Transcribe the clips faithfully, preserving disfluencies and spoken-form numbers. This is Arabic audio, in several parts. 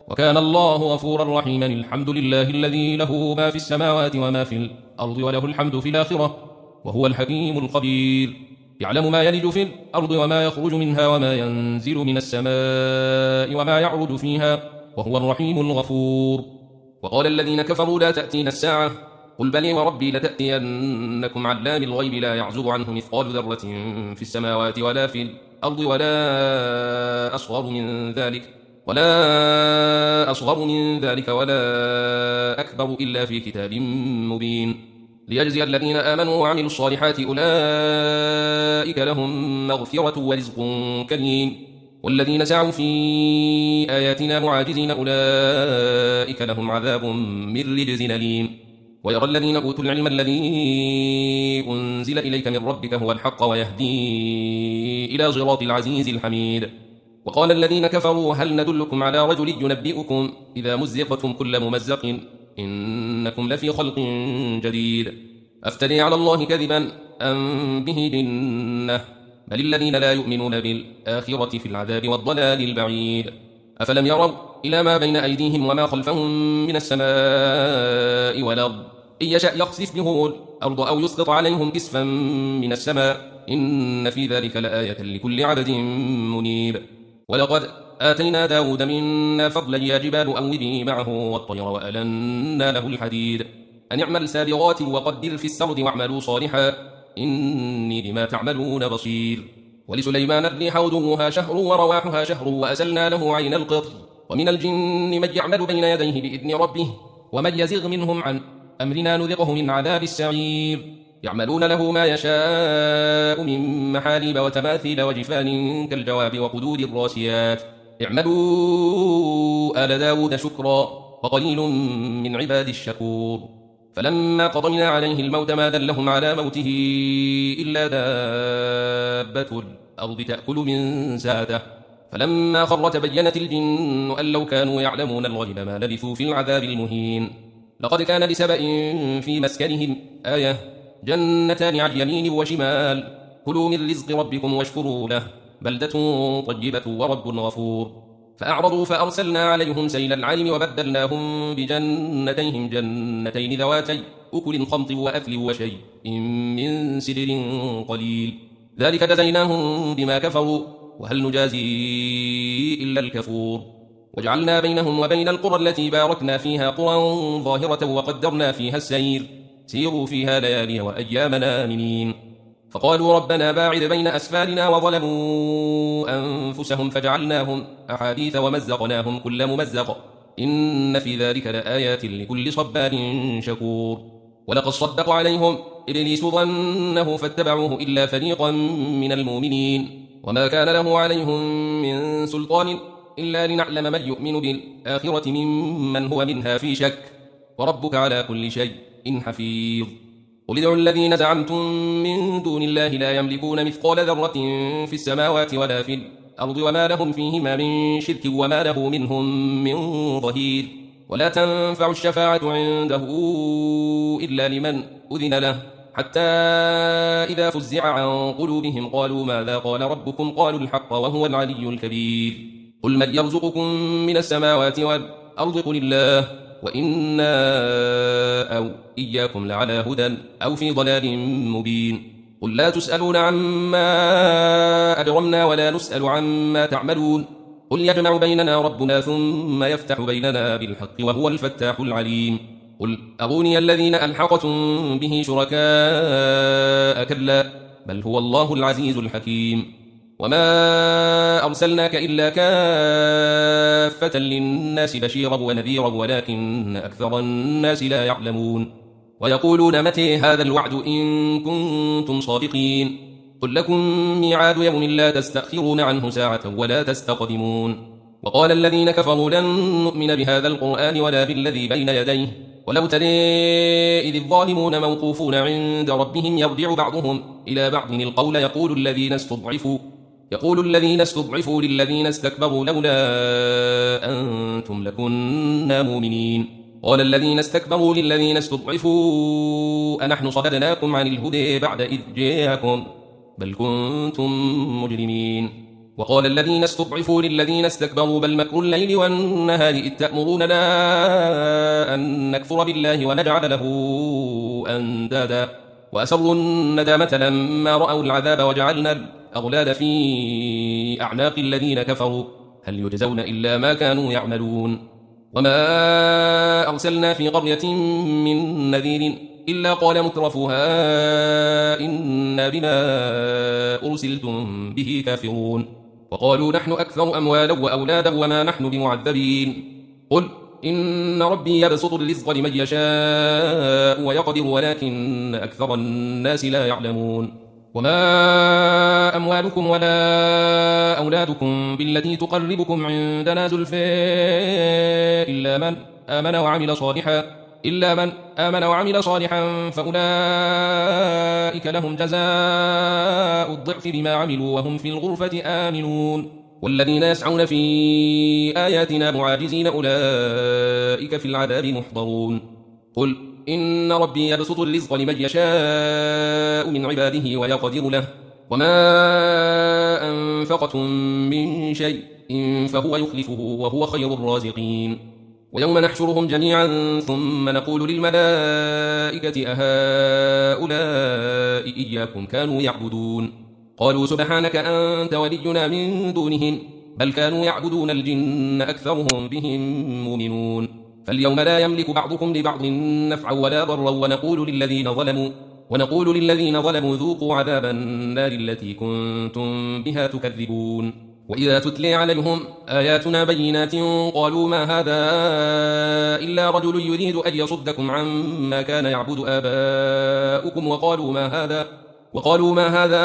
وكان الله غفورا رحيما. الحمد لله الذي له ما في السماوات وما في الأرض وله الحمد في الآخرة وهو الحكيم الخبير. يعلم ما يلج في الأرض وما يخرج منها وما ينزل من السماء وما يعرج فيها وهو الرحيم الغفور. وقال الذين كفروا لا تأتينا الساعة قل بلي وربي لتأتينكم علام الغيب لا يعزب عنه مثقال ذرة في السماوات ولا في الأرض ولا أصغر من ذلك ولا أصغر من ذلك ولا أكبر إلا في كتاب مبين ليجزي الذين آمنوا وعملوا الصالحات أولئك لهم مغفرة ورزق كريم والذين سعوا في آياتنا معاجزين أولئك لهم عذاب من رجز أليم. ويرى الذين أوتوا العلم الذي أنزل إليك من ربك هو الحق ويهدي إلى صراط العزيز الحميد. وقال الذين كفروا هل ندلكم على رجل ينبئكم إذا مزقتم كل ممزق إنكم لفي خلق جديد أفتري على الله كذبا أم به جنة بل الذين لا يؤمنون بالآخرة في العذاب والضلال البعيد. أفلم يروا إلى ما بين أيديهم وما خلفهم من السماء والأرض إن يشأ يخسف بهم الأرض أو يسقط عليهم كسفا من السماء إن في ذلك لآية لكل عبد منيب. ولقد آتينا داود منا فضلا يا جبال أوبي معه والطير وألنا له الحديد أن اعمل سابغات وقدر في السرد واعملوا صالحا إني بما تعملون بصير. ولسليمان الريح غدوها شهر ورواحها شهر وأسلنا له عين القطر ومن الجن من يعمل بين يديه بإذن ربه ومن يزغ منهم عن أمرنا نذقه من عذاب السعير. يعملون له ما يشاء من محاريب وتماثيل وجفان كالجواب وقدور الراسيات اعملوا آل داود شكرا وقليل من عباد الشكور. فلما قضينا عليه الموت ما دلهم على موته إلا دابة الأرض تأكل من ساته فلما خر تبينت الجن أن لو كانوا يعلمون الغيب ما لبثوا في العذاب المهين. لقد كان لسبأ في مسكنهم آية جنتان عن يمين وشمال كلوا من رزق ربكم واشكروا له بلدة طيبة ورب غفور. فأعرضوا فأرسلنا عليهم سيل العلم وبدلناهم بجنتيهم جنتين ذواتي أكل خمط وأثل وشيء من سدر قليل ذلك جزيناهم بما كفروا وهل نجازي إلا الكفور. وجعلنا بينهم وبين القرى التي باركنا فيها قرى ظاهرة وقدرنا فيها السير سيروا فيها ليالي وأيامنا آمنين. فقالوا ربنا باعد بين أسفارنا وظلموا أنفسهم فجعلناهم أحاديث ومزقناهم كل ممزق إن في ذلك لآيات لكل صبار شكور. ولقد صدق عليهم إبليس ظنه فاتبعوه إلا فريقا من المؤمنين وما كان له عليهم من سلطان إلا لنعلم من يؤمن بالآخرة ممن هو منها في شك وربك على كل شيء حفيظ. قل ادعوا الذين زعمتم من دون الله لا يملكون مثقال ذرة في السماوات ولا في الأرض وما لهم فيهما من شرك وما له منهم من ظهير. ولا تنفع الشفاعة عنده إلا لمن أذن له حتى إذا فزع عن قلوبهم قالوا ماذا قال ربكم قالوا الحق وهو العلي الكبير. قل من يرزقكم من السماوات والأرض قل الله وإنا أو إياكم لعلى هدى أو في ضلال مبين. قل لا تسألون عما أجرمنا ولا نسأل عما تعملون قل يجمع بيننا ربنا ثم يفتح بيننا بالحق وهو الفتاح العليم. قل أروني الذين ألحقتم به شركاء كلا بل هو الله العزيز الحكيم. وما أرسلناك إلا كافة للناس بشيرا ونذيرا ولكن أكثر الناس لا يعلمون. ويقولون متى هذا الوعد إن كنتم صادقين قل لكم ميعاد يوم لا تستأخرون عنه ساعة ولا تستقدمون. وقال الذين كفروا لن نؤمن بهذا القرآن ولا بالذي بين يديه ولو ترى إذ الظالمون موقوفون عند ربهم يرجع بعضهم إلى بعض القول يقول الذين استضعفوا يقول الذين استضعفوا للذين استكبروا لولا أنتم لكنا مؤمنين. قال الذين استكبروا للذين استضعفوا أنحن صددناكم عن الهدى بعد إذ جاءكم بل كنتم مجرمين. وقال الذين استضعفوا للذين استكبروا بل مكر الليل والنهار إذ تأمروننا أن نكفر بالله ونجعل له أندادا وأسروا الندامة لما رأوا العذاب وجعلنا الأغلال في أعناق الذين كفروا هل يجزون إلا ما كانوا يعملون وما أرسلنا في قرية من نذير إلا قال مترفوها إنا بما أرسلتم به كافرون وقالوا نحن أكثر أموالا وأولادا وما نحن بمعذبين قل إن ربي يبسط الرزق لمن يشاء ويقدر ولكن أكثر الناس لا يعلمون وما أموالكم ولا أولادكم بالتي تقربكم عندنا زلفى إلا من آمن وعمل صالحا إلا من آمن وعمل صالحا فأولئك لهم جزاء الضعف بما عملوا وهم في الغرفة آمنون والذين يسعون في آياتنا معاجزين أولئك في العذاب محضرون قل إن ربي يبسط الرزق لمن يشاء من عباده ويقدر له وما أنفقتم من شيء فهو يخلفه وهو خير الرازقين ويوم نحشرهم جميعا ثم نقول للملائكة أهؤلاء إياكم كانوا يعبدون قالوا سبحانك أنت ولينا من دونهم بل كانوا يعبدون الجن أكثرهم بهم مؤمنون فاليوم لا يملك بعضكم لبعض نفعا ولا ضرا ونقول للذين ظلموا ونقول للذين ظلموا ذوقوا عذاب النار التي كنتم بها تكذبون وإذا تتلي عليهم آياتنا بينات قالوا ما هذا إلا رجل يريد أن يصدكم عما كان يعبد آباؤكم وقالوا ما هذا وقالوا ما هذا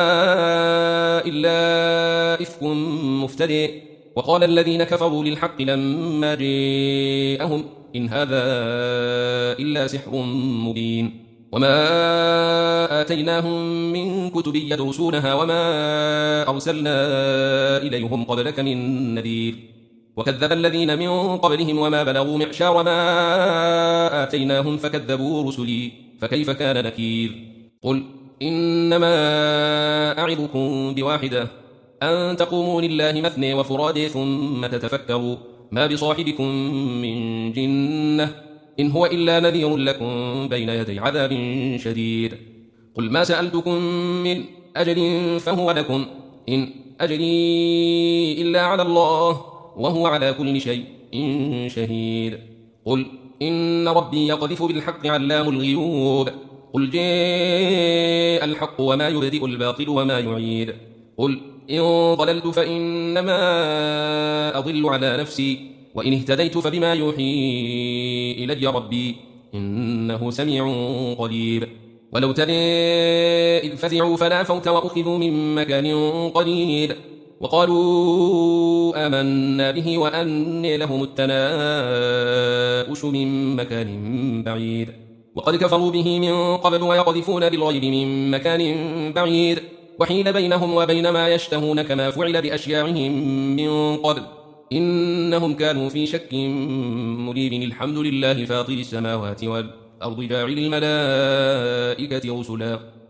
إلا إفك مفتري وقال الذين كفروا للحق لما جاءهم إن هذا إلا سحر مبين وما آتيناهم من كتب يدرسونها وما أرسلنا إليهم قبلك من نذير وكذب الذين من قبلهم وما بلغوا معشار ما آتيناهم فكذبوا رسلي فكيف كان نكير قل إنما أعظكم بواحدة أن تقوموا لله مثني وفرادي ثم تتفكروا ما بصاحبكم من جنة إن هو إلا نذير لكم بين يدي عذاب شديد قل ما سألتكم من أجل فهو لكم إن أجري إلا على الله وهو على كل شيء شهيد قل إن ربي يقذف بالحق علام الغيوب قل جاء الحق وما يبدئ الباطل وما يعيد قل إن ضللت فإنما أضل على نفسي وإن اهتديت فبما يوحي إلي ربي إنه سميع قريب ولو ترى إذ فزعوا فلا فوت وأخذوا من مكان قريب وقالوا آمنا به وأني لهم التناؤش من مكان بعيد وقد كفروا به من قبل ويقذفون بالغيب من مكان بعيد وحيل بينهم وبين ما يشتهون كما فعل بأشياعهم من قبل إنهم كانوا في شك مريب الحمد لله فاطر السماوات والأرض جاعل الملائكة رسلا